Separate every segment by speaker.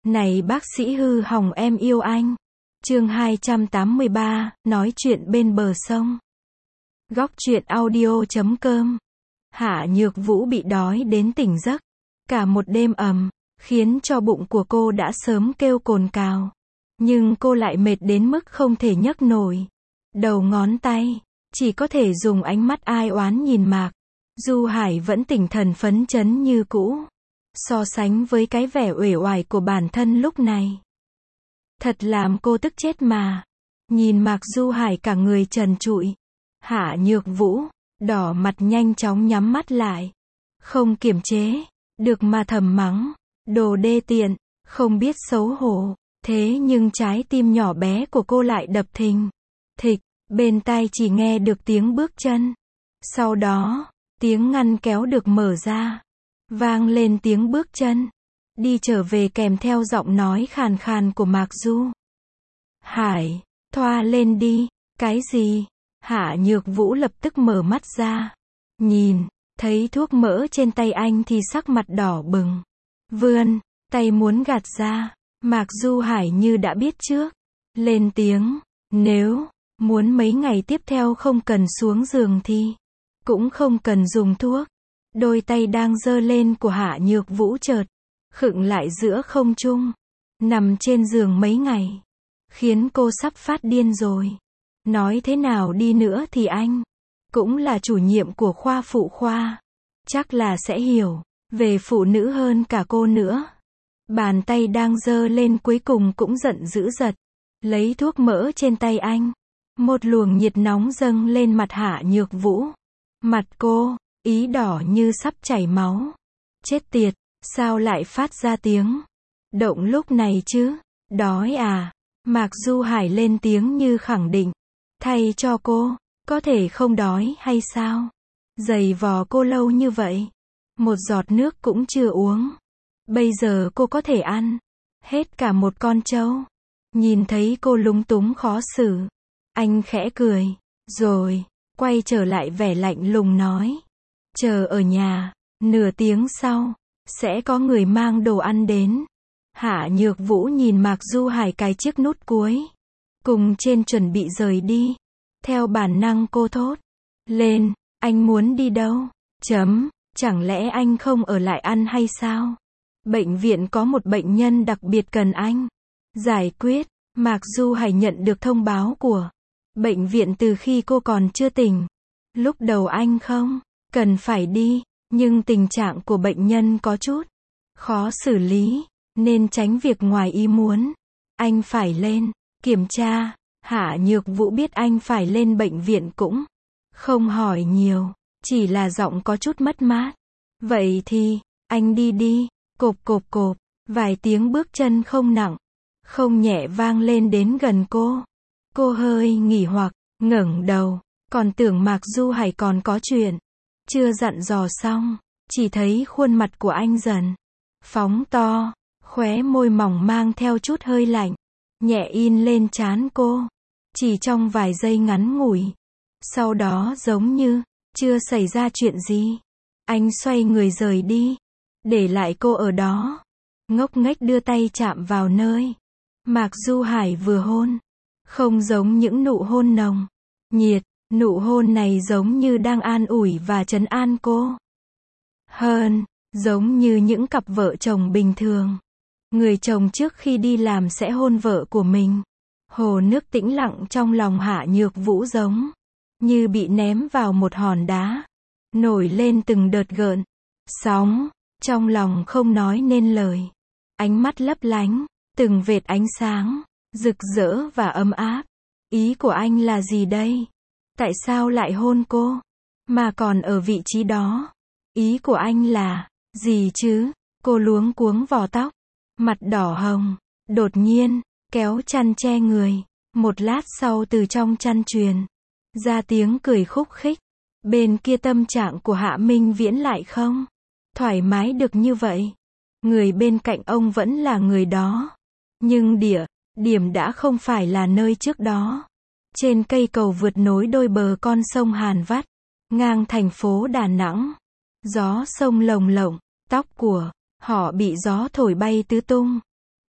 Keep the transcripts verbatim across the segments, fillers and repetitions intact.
Speaker 1: Này bác sĩ hư hỏng em yêu anh. Chương hai trăm tám mươi ba, nói chuyện bên bờ sông. Góc truyện audio chấm com. Hạ Nhược Vũ bị đói đến tỉnh giấc. Cả một đêm ầm, khiến cho bụng của cô đã sớm kêu cồn cào. Nhưng cô lại mệt đến mức không thể nhấc nổi. Đầu ngón tay, chỉ có thể dùng ánh mắt ai oán nhìn Mạc Du Hải vẫn tỉnh thần phấn chấn như cũ. So sánh với cái vẻ uể oải của bản thân lúc này, thật làm cô tức chết mà. Nhìn Mạc Du Hải cả người trần trụi, Hạ Nhược Vũ đỏ mặt nhanh chóng nhắm mắt lại, không kiềm chế được mà thầm mắng, đồ đê tiện, không biết xấu hổ. Thế nhưng trái tim nhỏ bé của cô lại đập thình thịch, bên tai chỉ nghe được tiếng bước chân. Sau đó, tiếng ngăn kéo được mở ra, vang lên tiếng bước chân đi trở về kèm theo giọng nói khàn khàn của Mạc Du Hải. Thoa lên đi. Cái gì? Hạ Nhược Vũ lập tức mở mắt ra, nhìn thấy thuốc mỡ trên tay anh thì sắc mặt đỏ bừng, vươn tay muốn gạt ra. Mạc Du Hải như đã biết trước, lên tiếng, nếu muốn mấy ngày tiếp theo không cần xuống giường thì cũng không cần dùng thuốc. Đôi tay đang giơ lên của Hạ Nhược Vũ chợt khựng lại giữa không trung. Nằm trên giường mấy ngày, khiến cô sắp phát điên rồi. Nói thế nào đi nữa thì anh cũng là chủ nhiệm của khoa phụ khoa, chắc là sẽ hiểu về phụ nữ hơn cả cô nữa. Bàn tay đang giơ lên cuối cùng cũng giận dữ giật lấy thuốc mỡ trên tay anh. Một luồng nhiệt nóng dâng lên mặt Hạ Nhược Vũ. Mặt cô ý đỏ như sắp chảy máu. Chết tiệt, sao lại phát ra tiếng động lúc này chứ? Đói à? Mạc Du Hải lên tiếng như khẳng định. Thay cho cô, có thể không đói hay sao? Giày vò cô lâu như vậy, một giọt nước cũng chưa uống. Bây giờ cô có thể ăn hết cả một con trâu. Nhìn thấy cô lúng túng khó xử, anh khẽ cười, rồi quay trở lại vẻ lạnh lùng nói, chờ ở nhà, nửa tiếng sau sẽ có người mang đồ ăn đến. Hạ Nhược Vũ nhìn Mạc Du Hải cài chiếc nút cuối cùng trên chuẩn bị rời đi. Theo bản năng cô thốt lên, anh muốn đi đâu? Chấm, chẳng lẽ anh không ở lại ăn hay sao? Bệnh viện có một bệnh nhân đặc biệt cần anh giải quyết. Mạc Du Hải nhận được thông báo của bệnh viện từ khi cô còn chưa tỉnh. Lúc đầu anh không cần phải đi, nhưng tình trạng của bệnh nhân có chút khó xử lý, nên tránh việc ngoài ý muốn, anh phải lên kiểm tra. Hạ Nhược Vũ biết anh phải lên bệnh viện cũng không hỏi nhiều, chỉ là giọng có chút mất mát. Vậy thì, anh đi đi. Cộp cộp cộp, vài tiếng bước chân không nặng, không nhẹ vang lên đến gần cô. Cô hơi nghỉ hoặc, ngẩng đầu, còn tưởng Mạc Du Hải còn có chuyện chưa dặn dò xong, chỉ thấy khuôn mặt của anh dần phóng to, khóe môi mỏng mang theo chút hơi lạnh, nhẹ in lên trán cô. Chỉ trong vài giây ngắn ngủi, sau đó giống như chưa xảy ra chuyện gì, anh xoay người rời đi, để lại cô ở đó, ngốc nghếch đưa tay chạm vào nơi Mạc Du Hải vừa hôn. Không giống những nụ hôn nồng nhiệt, nụ hôn này giống như đang an ủi và trấn an cô. Hơn, giống như những cặp vợ chồng bình thường. Người chồng trước khi đi làm sẽ hôn vợ của mình. Hồ nước tĩnh lặng trong lòng Hạ Nhược Vũ giống như bị ném vào một hòn đá, nổi lên từng đợt gợn sóng. Trong lòng không nói nên lời, ánh mắt lấp lánh, từng vệt ánh sáng, rực rỡ và ấm áp. Ý của anh là gì đây? Tại sao lại hôn cô? Mà còn ở vị trí đó? Ý của anh là gì chứ? Cô luống cuống vò tóc, mặt đỏ hồng, đột nhiên kéo chăn che người. Một lát sau từ trong chăn truyền ra tiếng cười khúc khích. Bên kia tâm trạng của Hạ Minh Viễn lại không thoải mái được như vậy. Người bên cạnh ông vẫn là người đó, nhưng địa điểm đã không phải là nơi trước đó. Trên cây cầu vượt nối đôi bờ con sông Hàn vắt ngang thành phố Đà Nẵng. Gió sông lồng lộng, tóc của họ bị gió thổi bay tứ tung.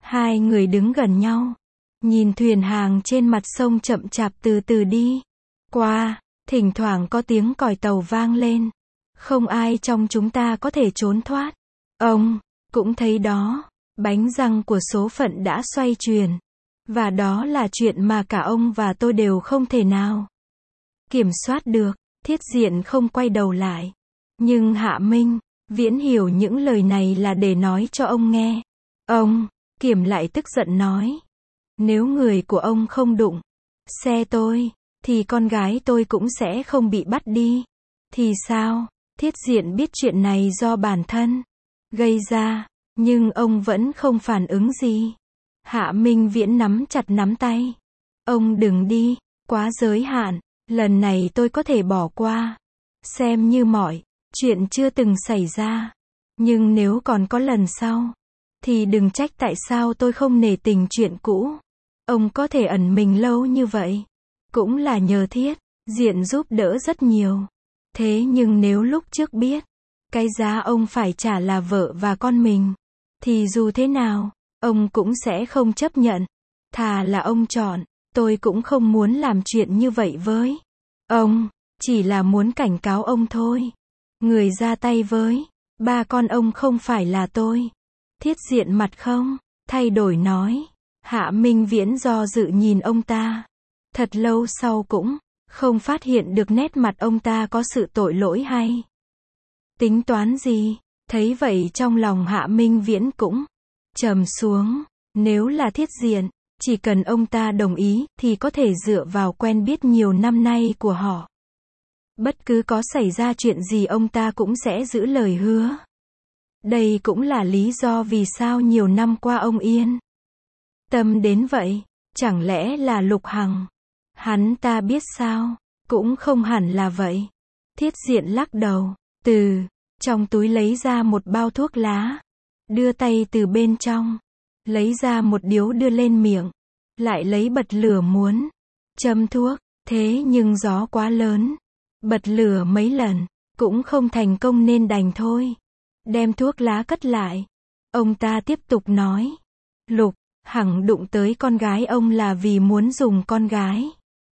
Speaker 1: Hai người đứng gần nhau, nhìn thuyền hàng trên mặt sông chậm chạp từ từ đi qua, thỉnh thoảng có tiếng còi tàu vang lên. Không ai trong chúng ta có thể trốn thoát. Ông cũng thấy đó, bánh răng của số phận đã xoay chuyển. Và đó là chuyện mà cả ông và tôi đều không thể nào kiểm soát được. Thiết Diện không quay đầu lại. Nhưng Hạ Minh Viễn hiểu những lời này là để nói cho ông nghe. Ông Kiểm lại tức giận nói. Nếu người của ông không đụng xe tôi, thì con gái tôi cũng sẽ không bị bắt đi. Thì sao? Thiết Diện biết chuyện này do bản thân gây ra, nhưng ông vẫn không phản ứng gì. Hạ Minh Viễn nắm chặt nắm tay. Ông đừng đi, quá giới hạn, lần này tôi có thể bỏ qua. Xem như mọi chuyện chưa từng xảy ra. Nhưng nếu còn có lần sau, thì đừng trách tại sao tôi không nể tình chuyện cũ. Ông có thể ẩn mình lâu như vậy, cũng là nhờ Thiết Diện giúp đỡ rất nhiều. Thế nhưng nếu lúc trước biết, cái giá ông phải trả là vợ và con mình, thì dù thế nào, ông cũng sẽ không chấp nhận. Thà là ông chọn, tôi cũng không muốn làm chuyện như vậy với ông. Chỉ là muốn cảnh cáo ông thôi. Người ra tay với ba con ông không phải là tôi. Thiết Diện mặt không thay đổi nói. Hạ Minh Viễn do dự nhìn ông ta. Thật lâu sau cũng không phát hiện được nét mặt ông ta có sự tội lỗi hay tính toán gì. Thấy vậy trong lòng Hạ Minh Viễn cũng trầm xuống. Nếu là Thiết Diện, chỉ cần ông ta đồng ý, thì có thể dựa vào quen biết nhiều năm nay của họ. Bất cứ có xảy ra chuyện gì ông ta cũng sẽ giữ lời hứa. Đây cũng là lý do vì sao nhiều năm qua ông yên tâm đến vậy. Chẳng lẽ là Lục Hằng? Hắn ta biết sao? Cũng không hẳn là vậy. Thiết Diện lắc đầu, từ trong túi lấy ra một bao thuốc lá, đưa tay từ bên trong, lấy ra một điếu đưa lên miệng, lại lấy bật lửa muốn châm thuốc, thế nhưng gió quá lớn, bật lửa mấy lần, cũng không thành công nên đành thôi. Đem thuốc lá cất lại. Ông ta tiếp tục nói, Lục Hằng đụng tới con gái ông là vì muốn dùng con gái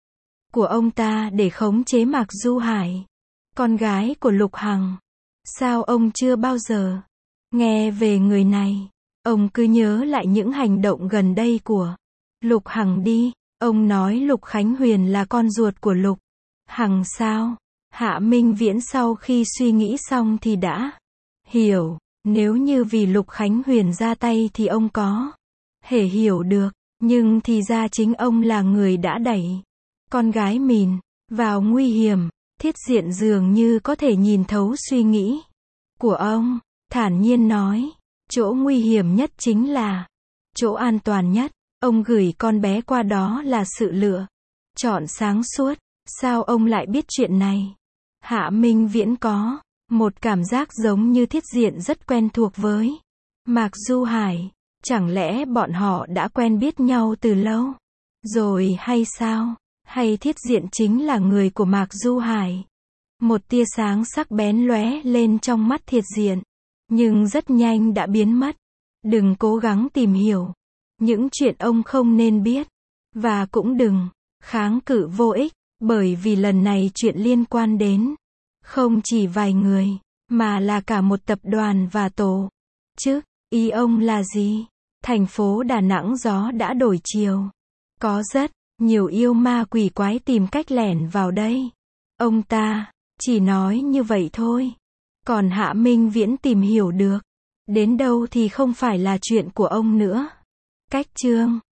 Speaker 1: của ông ta để khống chế Mạc Du Hải. Con gái của Lục Hằng. Sao ông chưa bao giờ nghe về người này? Ông cứ nhớ lại những hành động gần đây của Lục Hằng đi. Ông nói Lục Khánh Huyền là con ruột của Lục Hằng sao? Hạ Minh Viễn sau khi suy nghĩ xong thì đã hiểu. Nếu như vì Lục Khánh Huyền ra tay thì ông có thể hiểu được. Nhưng thì ra chính ông là người đã đẩy con gái mình vào nguy hiểm. Thiết Diện dường như có thể nhìn thấu suy nghĩ của ông, thản nhiên nói, chỗ nguy hiểm nhất chính là chỗ an toàn nhất. Ông gửi con bé qua đó là sự lựa chọn sáng suốt. Sao ông lại biết chuyện này? Hạ Minh Viễn có một cảm giác giống như Thiết Diện rất quen thuộc với Mạc Du Hải. Chẳng lẽ bọn họ đã quen biết nhau từ lâu rồi hay sao? Hay Thiết Diện chính là người của Mạc Du Hải? Một tia sáng sắc bén lóe lên trong mắt Thiết Diện, nhưng rất nhanh đã biến mất. Đừng cố gắng tìm hiểu những chuyện ông không nên biết, và cũng đừng kháng cự vô ích, bởi vì lần này chuyện liên quan đến không chỉ vài người, mà là cả một tập đoàn và tổ chức. Ý ông là gì? Thành phố Đà Nẵng gió đã đổi chiều. Có rất nhiều yêu ma quỷ quái tìm cách lẻn vào đây. Ông ta chỉ nói như vậy thôi. Còn Hạ Minh Viễn tìm hiểu được đến đâu thì không phải là chuyện của ông nữa. Cách chương